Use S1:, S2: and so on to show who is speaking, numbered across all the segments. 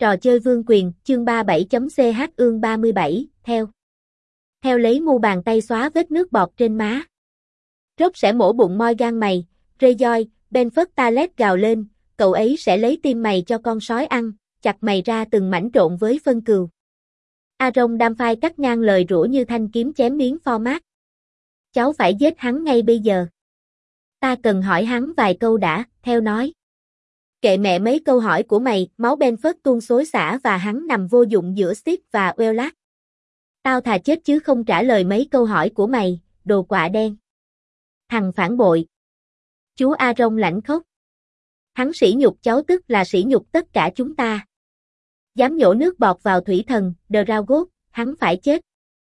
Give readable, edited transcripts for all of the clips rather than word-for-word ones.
S1: Trò chơi vương quyền, chương 37.ch ương 37, theo lấy mu bàn tay xóa vết nước bọt trên má. Rốt sẽ mổ bụng moi gan mày, Greyjoy, Benford Talet gào lên, cậu ấy sẽ lấy tim mày cho con sói ăn, chặt mày ra từng mảnh trộn với phân cừu. Aaron Damphire cắt ngang lời rủa như thanh kiếm chém miếng format. Cháu phải giết hắn ngay bây giờ. Ta cần hỏi hắn vài câu đã, theo nói. Kệ mẹ mấy câu hỏi của mày, máu Benford tuôn xối xả và hắn nằm vô dụng giữa Steve và Wellard. Tao thà chết chứ không trả lời mấy câu hỏi của mày, đồ quạ đen. Thằng phản bội. Chú Aaron lãnh khóc. Hắn sỉ nhục cháu tức là sỉ nhục tất cả chúng ta. Dám nhổ nước bọt vào thủy thần, Draugr, hắn phải chết.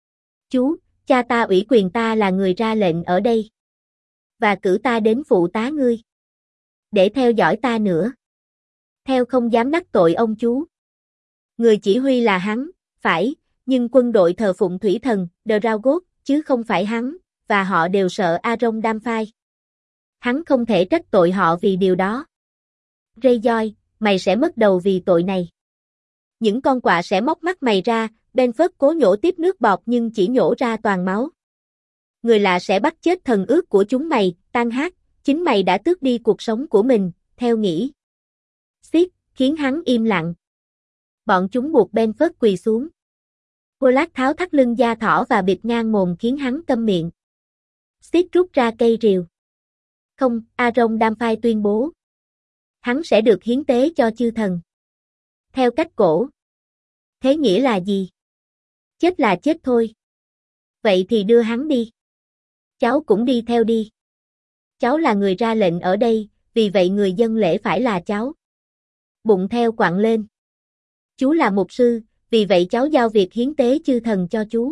S1: Chú, cha ta ủy quyền ta là người ra lệnh ở đây. Và cử ta đến phụ tá ngươi. Để theo dõi ta nữa. Theo không dám đắc tội ông chú. Người chỉ huy là hắn, phải, nhưng quân đội thờ phụng thủy thần, Draugr, chứ không phải hắn, và họ đều sợ Aaron Damphire. Hắn không thể trách tội họ vì điều đó. Greyjoy, mày sẽ mất đầu vì tội này. Những con quạ sẽ móc mắt mày ra, Benford cố nhổ tiếp nước bọt nhưng chỉ nhổ ra toàn máu. Người lạ sẽ bắt chết thần ước của chúng mày, tan hát, chính mày đã tước đi cuộc sống của mình, theo nghĩ. Xiết, khiến hắn im lặng. Bọn chúng buộc Benford quỳ xuống. Wellard tháo thắt lưng da thỏ và bịt ngang mồm khiến hắn câm miệng. Xiết rút ra cây rìu. Không, Aaron Damphire tuyên bố. Hắn sẽ được hiến tế cho chư thần. Theo cách cổ. Thế nghĩa là gì? Chết là chết thôi. Vậy thì đưa hắn đi. Cháu cũng đi theo đi. Cháu là người ra lệnh ở đây, vì vậy người dân lễ phải là cháu. Bụng theo quặn lên. Chú là mục sư, vì vậy cháu giao việc hiến tế chư thần cho chú.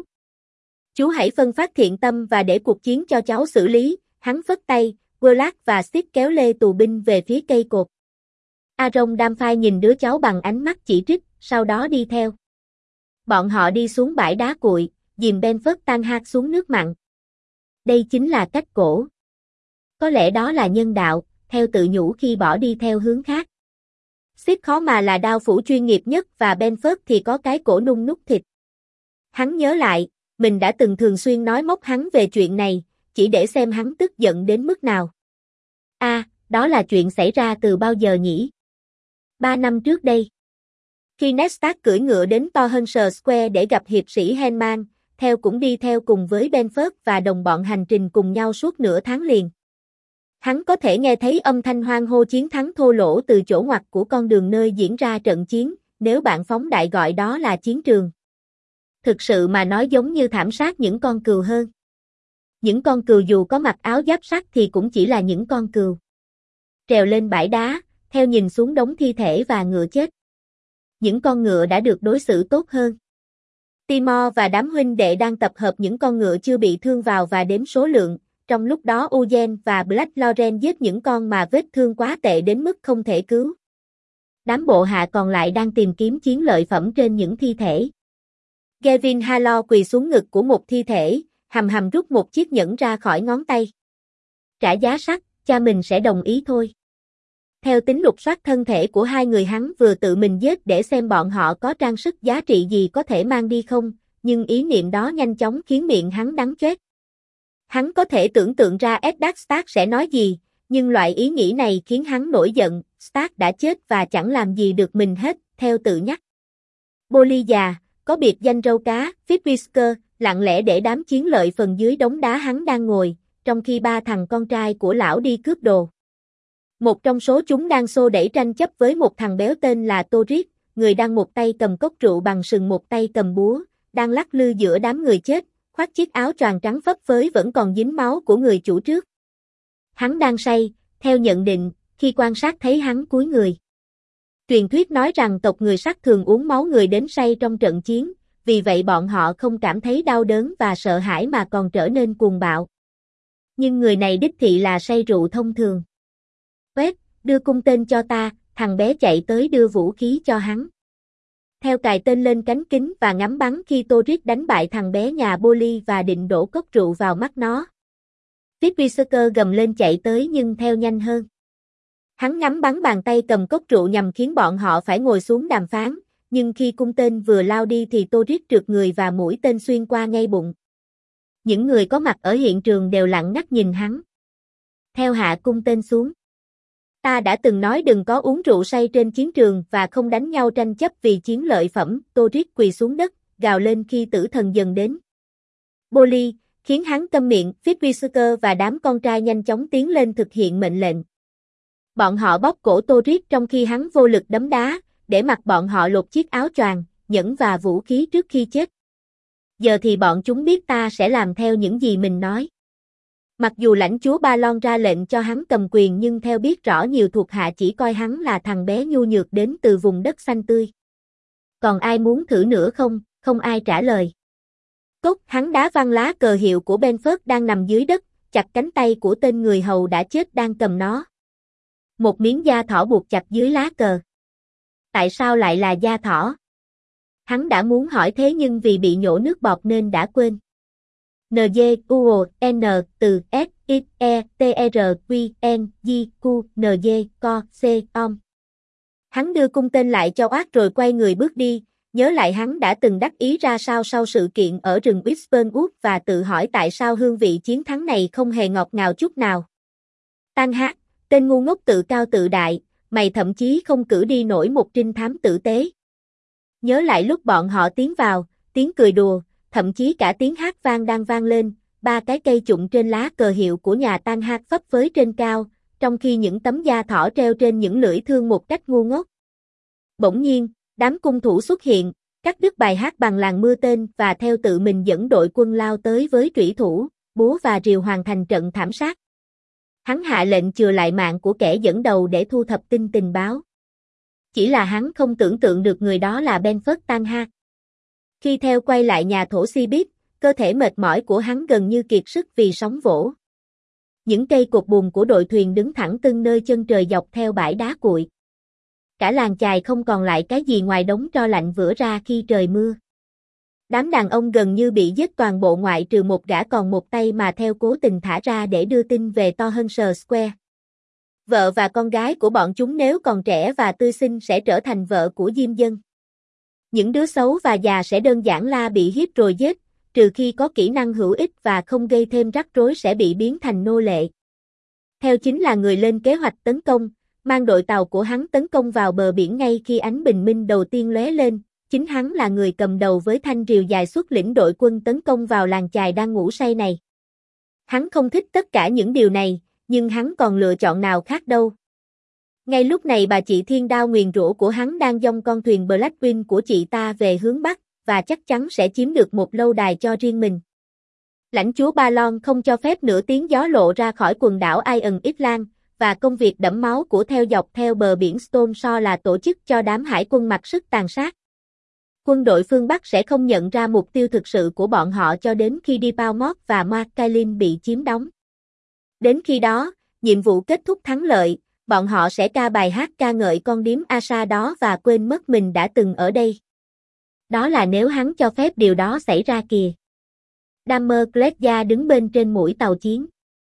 S1: Chú hãy phân phát thiện tâm và để cuộc chiến cho cháu xử lý, hắn phất tay, Wellard và Sid kéo lê tù binh về phía cây cột. Aaron Damphire nhìn đứa cháu bằng ánh mắt chỉ trích, sau đó đi theo. Bọn họ đi xuống bãi đá cuội, dìm Benford tan hát xuống nước mặn. Đây chính là cách cổ. Có lẽ đó là nhân đạo, theo tự nhủ khi bỏ đi theo hướng khác. Sid khó mà là đao phủ chuyên nghiệp nhất và Benford thì có cái cổ nung nút thịt. Hắn nhớ lại, mình đã từng thường xuyên nói móc hắn về chuyện này, chỉ để xem hắn tức giận đến mức nào. Đó là chuyện xảy ra từ bao giờ nhỉ? 3 năm trước đây. Khi Ned Stark cưỡi ngựa đến Torrhenson Square để gặp hiệp sĩ Henman, theo cũng đi theo cùng với Benford và đồng bọn hành trình cùng nhau suốt nửa tháng liền. Hắn có thể nghe thấy âm thanh hoan hô chiến thắng thô lỗ từ chỗ ngoặt của con đường nơi diễn ra trận chiến, nếu bạn phóng đại gọi đó là chiến trường. Thực sự mà nói giống như thảm sát những con cừu hơn. Những con cừu dù có mặc áo giáp sắt thì cũng chỉ là những con cừu. Trèo lên bãi đá, theo nhìn xuống đống thi thể và ngựa chết. Những con ngựa đã được đối xử tốt hơn. Timor và đám huynh đệ đang tập hợp những con ngựa chưa bị thương vào và đếm số lượng, trong lúc đó Uyen và Black Lauren giết những con mà vết thương quá tệ đến mức không thể cứu. Đám bộ hạ còn lại đang tìm kiếm chiến lợi phẩm trên những thi thể. Gavin Halor quỳ xuống ngực của một thi thể, hầm rút một chiếc nhẫn ra khỏi ngón tay. Trả giá sắt, cha mình sẽ đồng ý thôi. Theo tính lục soát thân thể của hai người hắn vừa tự mình giết để xem bọn họ có trang sức giá trị gì có thể mang đi không, nhưng ý niệm đó nhanh chóng khiến miệng hắn đắng choét. Hắn có thể tưởng tượng ra Eddard Stark sẽ nói gì, nhưng loại ý nghĩ này khiến hắn nổi giận, Stark đã chết và chẳng làm gì được mình hết, theo tự nhắc. Bolly già, có biệt danh râu cá, Fitzwhisker, lặng lẽ để đám chiến lợi phần dưới đống đá hắn đang ngồi, trong khi ba thằng con trai của lão đi cướp đồ. Một trong số chúng đang xô đẩy tranh chấp với một thằng béo tên là Torrik, người đang một tay cầm cốc rượu bằng sừng một tay cầm búa, đang lắc lư giữa đám người chết, khoác chiếc áo choàng trắng phấp phới vẫn còn dính máu của người chủ trước. Hắn đang say, theo nhận định, khi quan sát thấy hắn cúi người. Truyền thuyết nói rằng tộc người sắt thường uống máu người đến say trong trận chiến, vì vậy bọn họ không cảm thấy đau đớn và sợ hãi mà còn trở nên cuồng bạo. Nhưng người này đích thị là say rượu thông thường. Quét, đưa cung tên cho ta, thằng bé chạy tới đưa vũ khí cho hắn. Theo cài tên lên cánh kính và ngắm bắn khi Torrik đánh bại thằng bé nhà Bolly và định đổ cốc rượu vào mắt nó. Fitzwhisker gầm lên chạy tới nhưng theo nhanh hơn. Hắn ngắm bắn bàn tay cầm cốc rượu nhằm khiến bọn họ phải ngồi xuống đàm phán, nhưng khi cung tên vừa lao đi thì Torres trượt người và mũi tên xuyên qua ngay bụng. Những người có mặt ở hiện trường đều lặng ngắt nhìn hắn. Theo hạ cung tên xuống. Ta đã từng nói đừng có uống rượu say trên chiến trường và không đánh nhau tranh chấp vì chiến lợi phẩm. Torres quỳ xuống đất, gào lên khi tử thần dần đến. Bolly, khiến hắn câm miệng, Fitzwhisker và đám con trai nhanh chóng tiến lên thực hiện mệnh lệnh. Bọn họ bóp cổ Torres trong khi hắn vô lực đấm đá, để mặc bọn họ lột chiếc áo choàng, nhẫn và vũ khí trước khi chết. Giờ thì bọn chúng biết ta sẽ làm theo những gì mình nói. Mặc dù lãnh chúa Ba Lon ra lệnh cho hắn cầm quyền nhưng theo biết rõ nhiều thuộc hạ chỉ coi hắn là thằng bé nhu nhược đến từ vùng đất xanh tươi. Còn ai muốn thử nữa không? Không ai trả lời. Cốc, hắn đá văng lá cờ hiệu của Benford đang nằm dưới đất, chặt cánh tay của tên người hầu đã chết đang cầm nó. Một miếng da thỏ buộc chặt dưới lá cờ. Tại sao lại là da thỏ? Hắn đã muốn hỏi thế nhưng vì bị nhổ nước bọt nên đã quên. N từ S X E T R Q N G Q N Co C Om. Hắn đưa cung tên lại cho Oát rồi quay người bước đi, nhớ lại hắn đã từng đắc ý ra sao sau sự kiện ở rừng Whisperwood và tự hỏi tại sao hương vị chiến thắng này không hề ngọt ngào chút nào. Tan hát, tên ngu ngốc tự cao tự đại, mày thậm chí không cử đi nổi một trinh thám tử tế. Nhớ lại lúc bọn họ tiến vào, tiếng cười đùa, thậm chí cả tiếng hát vang đang vang lên, ba cái cây chụng trên lá cờ hiệu của nhà Tan hát phấp phới trên cao, trong khi những tấm da thỏ treo trên những lưỡi thương một cách ngu ngốc. Bỗng nhiên, đám cung thủ xuất hiện, cắt đứt bài hát bằng làn mưa tên và theo tự mình dẫn đội quân lao tới với trủy thủ, búa và rìu hoàn thành trận thảm sát. Hắn hạ lệnh chừa lại mạng của kẻ dẫn đầu để thu thập tin tình báo. Chỉ là hắn không tưởng tượng được người đó là Benford Tan Hát. Khi theo quay lại nhà thổ Sibit, cơ thể mệt mỏi của hắn gần như kiệt sức vì sóng vỗ. Những cây cột buồm của đội thuyền đứng thẳng tưng nơi chân trời dọc theo bãi đá cuội. Cả làng chài không còn lại cái gì ngoài đống tro lạnh vữa ra khi trời mưa. Đám đàn ông gần như bị giết toàn bộ ngoại trừ một gã còn một tay mà theo cố tình thả ra để đưa tin về Townshend Square. Vợ và con gái của bọn chúng nếu còn trẻ và tươi xinh sẽ trở thành vợ của diêm dân. Những đứa xấu và già sẽ đơn giản là bị hiếp rồi giết, trừ khi có kỹ năng hữu ích và không gây thêm rắc rối sẽ bị biến thành nô lệ. Theo chính là người lên kế hoạch tấn công, mang đội tàu của hắn tấn công vào bờ biển ngay khi ánh bình minh đầu tiên lóe lên, chính hắn là người cầm đầu với thanh rìu dài xuất lĩnh đội quân tấn công vào làng chài đang ngủ say này. Hắn không thích tất cả những điều này, nhưng hắn còn lựa chọn nào khác đâu. Ngay lúc này bà chị thiên đao nguyền rủa của hắn đang dong con thuyền Blackwing của chị ta về hướng Bắc, và chắc chắn sẽ chiếm được một lâu đài cho riêng mình. Lãnh chúa Ba Lon không cho phép nửa tiếng gió lộ ra khỏi quần đảo Iron Island, và công việc đẫm máu của theo dọc theo bờ biển Storm Shore là tổ chức cho đám hải quân mặc sức tàn sát. Quân đội phương Bắc sẽ không nhận ra mục tiêu thực sự của bọn họ cho đến khi Dipalmort và Markailin bị chiếm đóng. Đến khi đó, nhiệm vụ kết thúc thắng lợi, bọn họ sẽ ca bài hát ca ngợi con điếm Asa đó và quên mất mình đã từng ở đây. Đó là nếu hắn cho phép điều đó xảy ra kìa. Dammer Cleggia đứng bên trên mũi tàu chiến.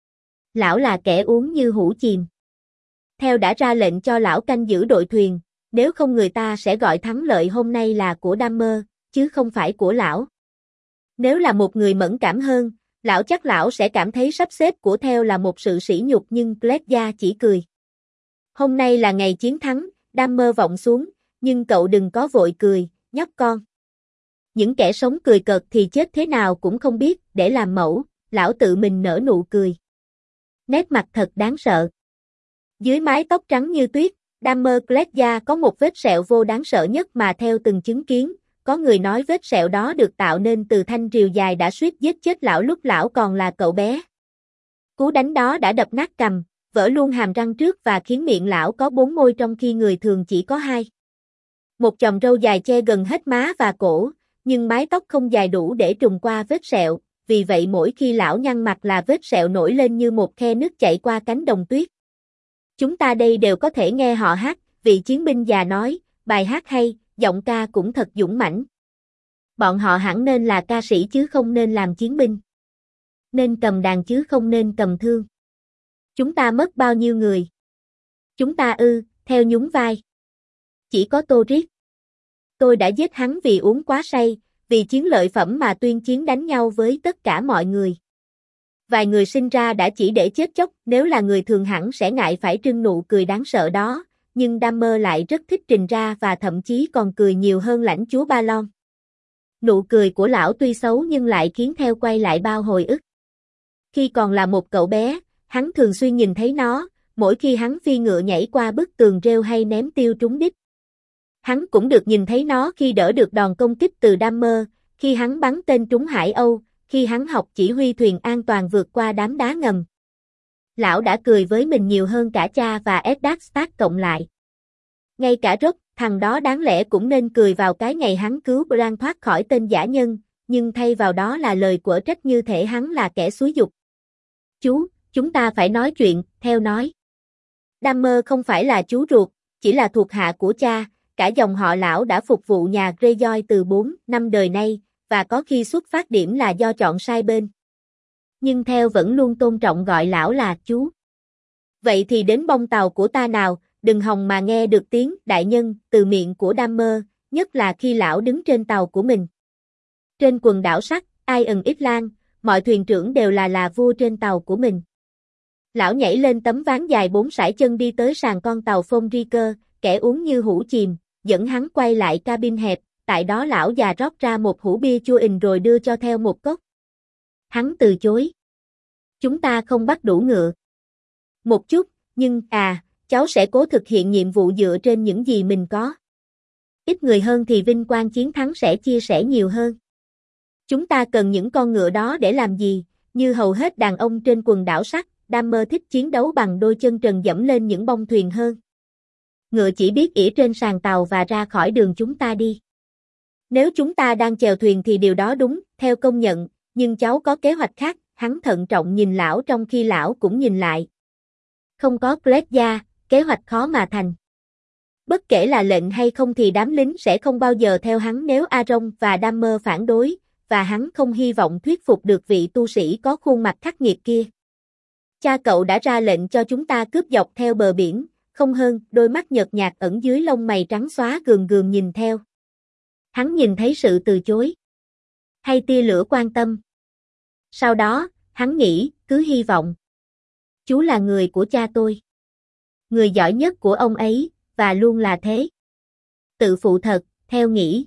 S1: Lão là kẻ uống như hũ chìm. Theo đã ra lệnh cho lão canh giữ đội thuyền, nếu không người ta sẽ gọi thắng lợi hôm nay là của Dammer, chứ không phải của lão. Nếu là một người mẫn cảm hơn, chắc lão sẽ cảm thấy sắp xếp của theo là một sự sỉ nhục nhưng Cleggia chỉ cười. Hôm nay là ngày chiến thắng, Dammer vọng xuống, nhưng cậu đừng có vội cười, nhóc con. Những kẻ sống cười cợt thì chết thế nào cũng không biết, để làm mẫu, lão tự mình nở nụ cười. Nét mặt thật đáng sợ. Dưới mái tóc trắng như tuyết, Dammer Cleggia có một vết sẹo vô đáng sợ nhất mà theo từng chứng kiến, có người nói vết sẹo đó được tạo nên từ thanh rìu dài đã suýt giết chết lão lúc lão còn là cậu bé. Cú đánh đó đã đập nát cằm, vỡ luôn hàm răng trước và khiến miệng lão có 4 môi trong khi người thường chỉ có 2. Một chòm râu dài che gần hết má và cổ, nhưng mái tóc không dài đủ để trùng qua vết sẹo, vì vậy mỗi khi lão nhăn mặt là vết sẹo nổi lên như một khe nước chảy qua cánh đồng tuyết. Chúng ta đây đều có thể nghe họ hát, vị chiến binh già nói, bài hát hay, giọng ca cũng thật dũng mãnh. Bọn họ hẳn nên là ca sĩ chứ không nên làm chiến binh. Nên cầm đàn chứ không nên cầm thương. Chúng ta mất bao nhiêu người? Chúng ta theo nhún vai. Chỉ có Torres. Tôi đã giết hắn vì uống quá say, vì chiến lợi phẩm mà tuyên chiến đánh nhau với tất cả mọi người. Vài người sinh ra đã chỉ để chết chóc, nếu là người thường hẳn sẽ ngại phải trưng nụ cười đáng sợ đó, nhưng Dahmer lại rất thích trình ra và thậm chí còn cười nhiều hơn lãnh chúa Balon. Nụ cười của lão tuy xấu nhưng lại khiến theo quay lại bao hồi ức. Khi còn là một cậu bé, hắn thường xuyên nhìn thấy nó, mỗi khi hắn phi ngựa nhảy qua bức tường rêu hay ném tiêu trúng đích. Hắn cũng được nhìn thấy nó khi đỡ được đòn công kích từ Dahmer, khi hắn bắn tên trúng Hải Âu, khi hắn học chỉ huy thuyền an toàn vượt qua đám đá ngầm. Lão đã cười với mình nhiều hơn cả cha và Eddard Stark cộng lại. Ngay cả Robb, thằng đó đáng lẽ cũng nên cười vào cái ngày hắn cứu Bran thoát khỏi tên dã nhân, nhưng thay vào đó là lời quở trách như thể hắn là kẻ xúi giục. Chú, chúng ta phải nói chuyện, theo nói. Dahmer không phải là chú ruột, chỉ là thuộc hạ của cha, cả dòng họ lão đã phục vụ nhà Greyjoy từ 4 năm đời nay, và có khi xuất phát điểm là do chọn sai bên. Nhưng theo vẫn luôn tôn trọng gọi lão là chú. Vậy thì đến bông tàu của ta nào, đừng hòng mà nghe được tiếng đại nhân từ miệng của Dahmer, nhất là khi lão đứng trên tàu của mình. Trên quần đảo sắt, Iron Island, mọi thuyền trưởng đều là vua trên tàu của mình. Lão nhảy lên tấm ván dài 4 sải chân đi tới sàn con tàu Phong Riker, kẻ uống như hũ chìm, dẫn hắn quay lại cabin hẹp, tại đó lão già rót ra một hũ bia chua ình rồi đưa cho theo một cốc. Hắn từ chối. Chúng ta không bắt đủ ngựa. Một chút, nhưng cháu sẽ cố thực hiện nhiệm vụ dựa trên những gì mình có. Ít người hơn thì vinh quang chiến thắng sẽ chia sẻ nhiều hơn. Chúng ta cần những con ngựa đó để làm gì, như hầu hết đàn ông trên quần đảo sắt, Dahmer thích chiến đấu bằng đôi chân trần dẫm lên những bông thuyền hơn. Ngựa chỉ biết ỉa trên sàn tàu và ra khỏi đường chúng ta đi. Nếu chúng ta đang chèo thuyền thì điều đó đúng, theo công nhận, nhưng cháu có kế hoạch khác, hắn thận trọng nhìn lão trong khi lão cũng nhìn lại. Không có Clegg, kế hoạch khó mà thành. Bất kể là lệnh hay không thì đám lính sẽ không bao giờ theo hắn nếu Aaron và Dahmer phản đối, và hắn không hy vọng thuyết phục được vị tu sĩ có khuôn mặt khắc nghiệt kia. Cha cậu đã ra lệnh cho chúng ta cướp dọc theo bờ biển, không hơn, đôi mắt nhợt nhạt ẩn dưới lông mày trắng xóa gườm gườm nhìn theo. Hắn nhìn thấy sự từ chối. Hay tia lửa quan tâm. Sau đó, hắn nghĩ, cứ hy vọng. Chú là người của cha tôi. Người giỏi nhất của ông ấy, và luôn là thế. Tự phụ thật, theo nghĩ.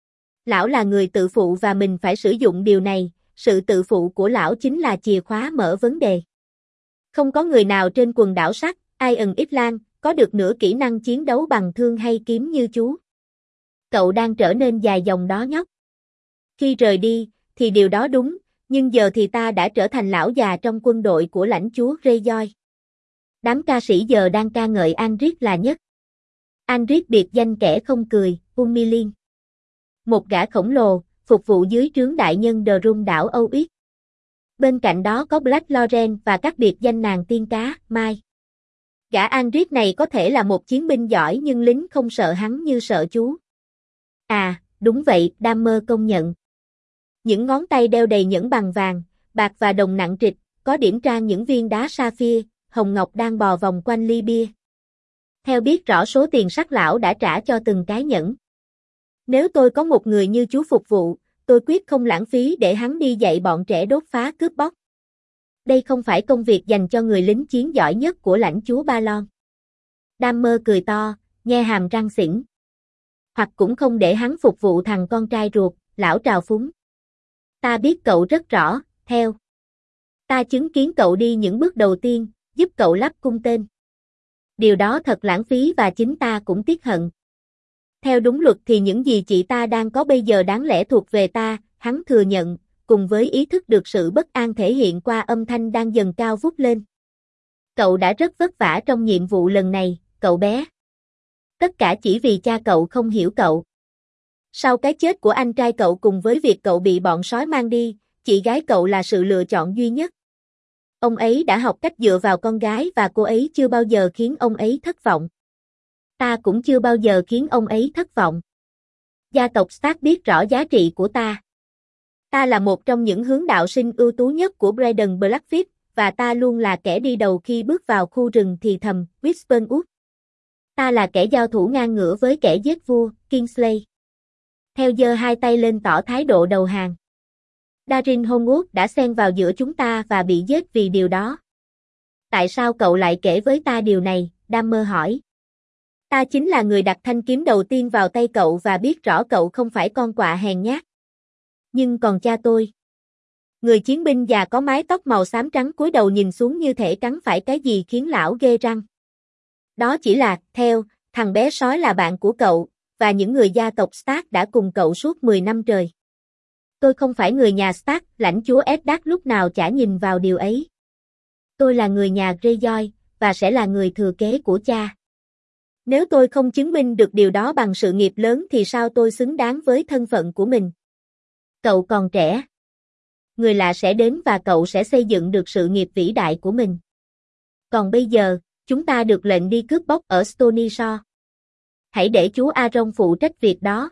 S1: Lão là người tự phụ và mình phải sử dụng điều này, sự tự phụ của lão chính là chìa khóa mở vấn đề. Không có người nào trên quần đảo sắt, Iron Island, có được nửa kỹ năng chiến đấu bằng thương hay kiếm như chú. Cậu đang trở nên dài dòng đó nhóc. Khi rời đi, thì điều đó đúng, nhưng giờ thì ta đã trở thành lão già trong quân đội của lãnh chúa Greyjoy. Đám ca sĩ giờ đang ca ngợi Andric là nhất. Andric biệt danh kẻ không cười, Umilin. Một gã khổng lồ, phục vụ dưới trướng đại nhân Drum đảo Âu Yết. Bên cạnh đó có Black Loren và các biệt danh nàng tiên cá, Mai. Gã Andric này có thể là một chiến binh giỏi nhưng lính không sợ hắn như sợ chú. Đúng vậy, Dahmer công nhận. Những ngón tay đeo đầy nhẫn bằng vàng, bạc và đồng nặng trịch, có điểm trang những viên đá sapphire, hồng ngọc đang bò vòng quanh ly bia. Theo biết rõ số tiền sắt lão đã trả cho từng cái nhẫn. Nếu tôi có một người như chú phục vụ, tôi quyết không lãng phí để hắn đi dạy bọn trẻ đốt phá cướp bóc. Đây không phải công việc dành cho người lính chiến giỏi nhất của lãnh chúa Balon. Dahmer cười to, nhe hàm răng xỉn. Hoặc cũng không để hắn phục vụ thằng con trai ruột, lão trào phúng. Ta biết cậu rất rõ, theo. Ta chứng kiến cậu đi những bước đầu tiên, giúp cậu lắp cung tên. Điều đó thật lãng phí và chính ta cũng tiếc hận. Theo đúng luật thì những gì chị ta đang có bây giờ đáng lẽ thuộc về ta, hắn thừa nhận, cùng với ý thức được sự bất an thể hiện qua âm thanh đang dần cao vút lên. Cậu đã rất vất vả trong nhiệm vụ lần này, cậu bé. Tất cả chỉ vì cha cậu không hiểu cậu. Sau cái chết của anh trai cậu cùng với việc cậu bị bọn sói mang đi, chị gái cậu là sự lựa chọn duy nhất. Ông ấy đã học cách dựa vào con gái và cô ấy chưa bao giờ khiến ông ấy thất vọng. Ta cũng chưa bao giờ khiến ông ấy thất vọng. Gia tộc Stark biết rõ giá trị của ta. Ta là một trong những hướng đạo sinh ưu tú nhất của Braeden Blackfyre, và ta luôn là kẻ đi đầu khi bước vào khu rừng thì thầm, Whisperwood. Ta là kẻ giao thủ ngang ngửa với kẻ giết vua, Kingsley. Theo giơ hai tay lên tỏ thái độ đầu hàng. Darin Homewood đã xen vào giữa chúng ta và bị giết vì điều đó. Tại sao cậu lại kể với ta điều này? Dahmer hỏi. Ta chính là người đặt thanh kiếm đầu tiên vào tay cậu và biết rõ cậu không phải con quạ hèn nhát. Nhưng còn cha tôi. Người chiến binh già có mái tóc màu xám trắng cúi đầu nhìn xuống như thể cắn phải cái gì khiến lão ghê răng. Đó chỉ là, theo, thằng bé sói là bạn của cậu, và những người gia tộc Stark đã cùng cậu suốt 10 năm trời. Tôi không phải người nhà Stark, lãnh chúa Eddard lúc nào chả nhìn vào điều ấy. Tôi là người nhà Greyjoy, và sẽ là người thừa kế của cha. Nếu tôi không chứng minh được điều đó bằng sự nghiệp lớn thì sao tôi xứng đáng với thân phận của mình? Cậu còn trẻ. Người lạ sẽ đến và cậu sẽ xây dựng được sự nghiệp vĩ đại của mình. Còn bây giờ, chúng ta được lệnh đi cướp bóc ở Stony Shore. Hãy để chú Aaron phụ trách việc đó.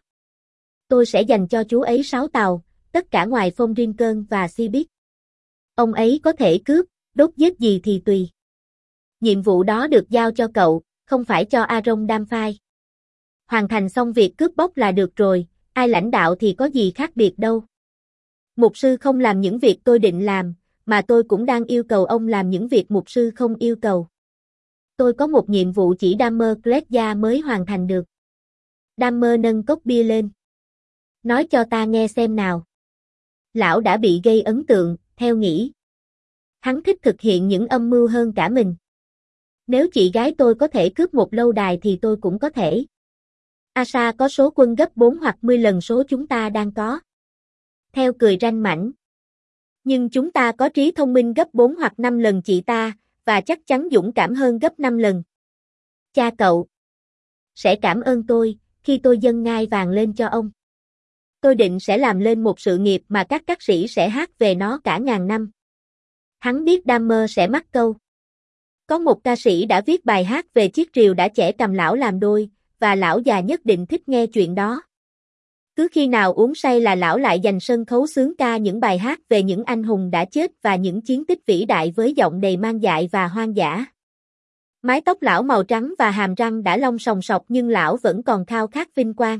S1: Tôi sẽ dành cho chú ấy 6 tàu, tất cả ngoài Phong Rincon và Seabit. Ông ấy có thể cướp, đốt giết gì thì tùy. Nhiệm vụ đó được giao cho cậu, không phải cho Aaron Damphire. Hoàn thành xong việc cướp bóc là được rồi, ai lãnh đạo thì có gì khác biệt đâu. Mục sư không làm những việc tôi định làm, mà tôi cũng đang yêu cầu ông làm những việc mục sư không yêu cầu. Tôi có một nhiệm vụ chỉ Dahmer Clegg mới hoàn thành được. Dahmer nâng cốc bia lên. Nói cho ta nghe xem nào. Lão đã bị gây ấn tượng, theo nghĩ. Hắn thích thực hiện những âm mưu hơn cả mình. Nếu chị gái tôi có thể cướp một lâu đài thì tôi cũng có thể. Asha có số quân gấp 4 hoặc 10 lần số chúng ta đang có. Theo cười ranh mãnh. Nhưng chúng ta có trí thông minh gấp 4 hoặc 5 lần chị ta, và chắc chắn dũng cảm hơn gấp 5 lần. Cha cậu sẽ cảm ơn tôi, khi tôi dâng ngai vàng lên cho ông. Tôi định sẽ làm lên một sự nghiệp mà các ca sĩ sẽ hát về nó cả ngàn năm. Hắn biết Dahmer sẽ mắc câu. Có một ca sĩ đã viết bài hát về chiếc rìu đã chẻ cầm lão làm đôi, và lão già nhất định thích nghe chuyện đó. Cứ khi nào uống say là lão lại dành sân khấu xướng ca những bài hát về những anh hùng đã chết và những chiến tích vĩ đại với giọng đầy man dại và hoang dã. Mái tóc lão màu trắng và hàm răng đã lông sòng sọc nhưng lão vẫn còn khao khát vinh quang.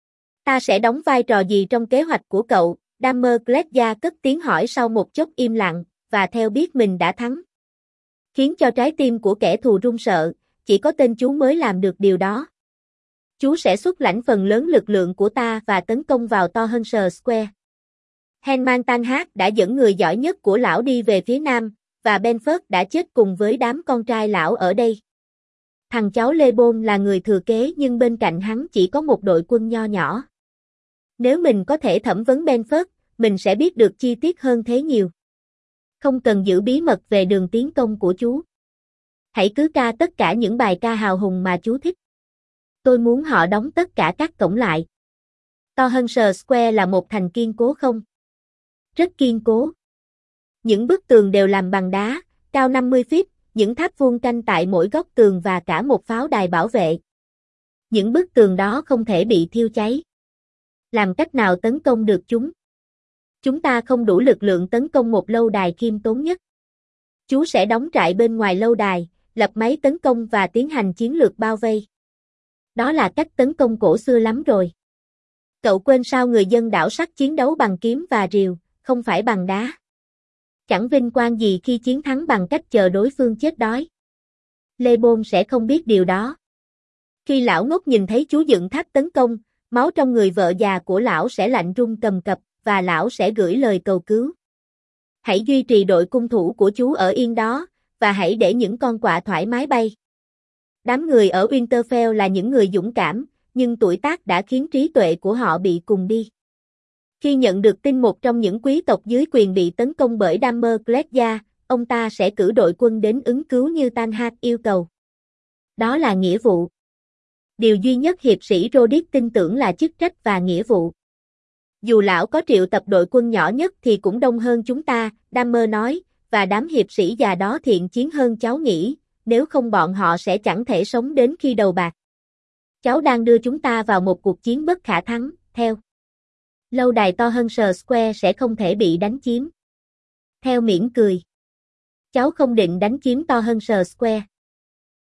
S1: Ta sẽ đóng vai trò gì trong kế hoạch của cậu? Dahmer Clegg cất tiếng hỏi sau một chốc im lặng, và theo biết mình đã thắng. Khiến cho trái tim của kẻ thù run sợ, chỉ có tên chú mới làm được điều đó. Chú sẽ xuất lãnh phần lớn lực lượng của ta và tấn công vào Torrhenshire Square. Henman Tanhat đã dẫn người giỏi nhất của lão đi về phía nam, và Benford đã chết cùng với đám con trai lão ở đây. Thằng cháu Lebon là người thừa kế nhưng bên cạnh hắn chỉ có một đội quân nho nhỏ. Nếu mình có thể thẩm vấn Benford, mình sẽ biết được chi tiết hơn thế nhiều. Không cần giữ bí mật về đường tiến công của chú. Hãy cứ ca tất cả những bài ca hào hùng mà chú thích. Tôi muốn họ đóng tất cả các cổng lại. Torrhenshire Square là một thành kiên cố không? Rất kiên cố. Những bức tường đều làm bằng đá, cao 50 feet, những tháp vuông canh tại mỗi góc tường và cả một pháo đài bảo vệ. Những bức tường đó không thể bị thiêu cháy. Làm cách nào tấn công được chúng? Chúng ta không đủ lực lượng tấn công một lâu đài khiêm tốn nhất. Chú sẽ đóng trại bên ngoài lâu đài, lập máy tấn công và tiến hành chiến lược bao vây. Đó là cách tấn công cổ xưa lắm rồi. Cậu quên sao người dân đảo sắt chiến đấu bằng kiếm và rìu, không phải bằng đá. Chẳng vinh quang gì khi chiến thắng bằng cách chờ đối phương chết đói. Lebon sẽ không biết điều đó. Khi lão ngốc nhìn thấy chú dựng tháp tấn công, máu trong người vợ già của lão sẽ lạnh run cầm cập, và lão sẽ gửi lời cầu cứu. Hãy duy trì đội cung thủ của chú ở yên đó, và hãy để những con quạ thoải mái bay. Đám người ở Winterfell là những người dũng cảm, nhưng tuổi tác đã khiến trí tuệ của họ bị cùng đi. Khi nhận được tin một trong những quý tộc dưới quyền bị tấn công bởi Dahmer Clegg, ông ta sẽ cử đội quân đến ứng cứu như Tanhat yêu cầu. Đó là nghĩa vụ. Điều duy nhất hiệp sĩ Rodick tin tưởng là chức trách và nghĩa vụ. Dù lão có triệu tập đội quân nhỏ nhất thì cũng đông hơn chúng ta, Dahmer nói, và đám hiệp sĩ già đó thiện chiến hơn cháu nghĩ, nếu không bọn họ sẽ chẳng thể sống đến khi đầu bạc. Cháu đang đưa chúng ta vào một cuộc chiến bất khả thắng, theo. Lâu đài Torrhenshire Square sẽ không thể bị đánh chiếm. Theo mỉm cười. Cháu không định đánh chiếm Torrhenshire Square.